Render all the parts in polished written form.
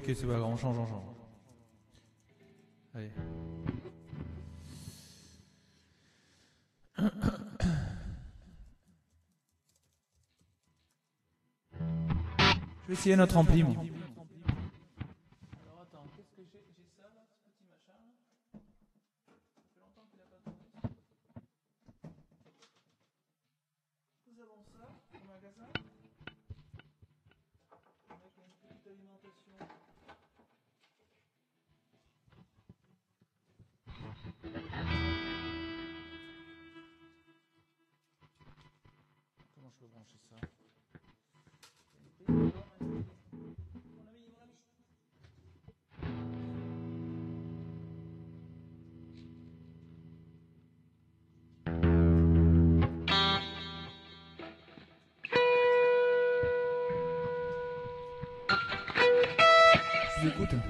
c'est pas grave, on change. Allez. Je vais essayer notre ampli, moi. Alors attends, qu'est-ce que j'ai ça là, ce petit machin là. Ça fait longtemps qu'il n'a pas tourné. Nous avons ça au magasin. Avec une petite alimentation. Comment je peux brancher ça? Je vous écoute.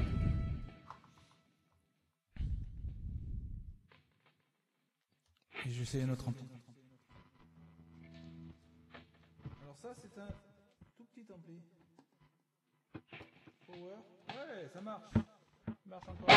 Et je vais essayer notre ampli. Alors ça c'est un tout petit ampli. Power. Ouais, ça marche. Ça marche encore.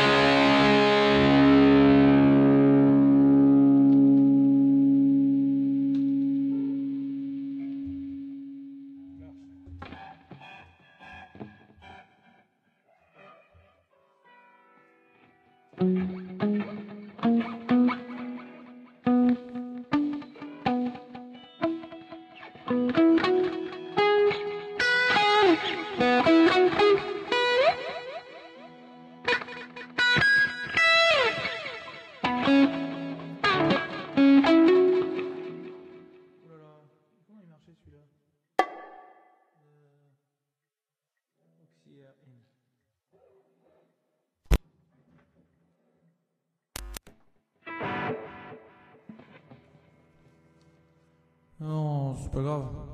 Non, c'est pas grave.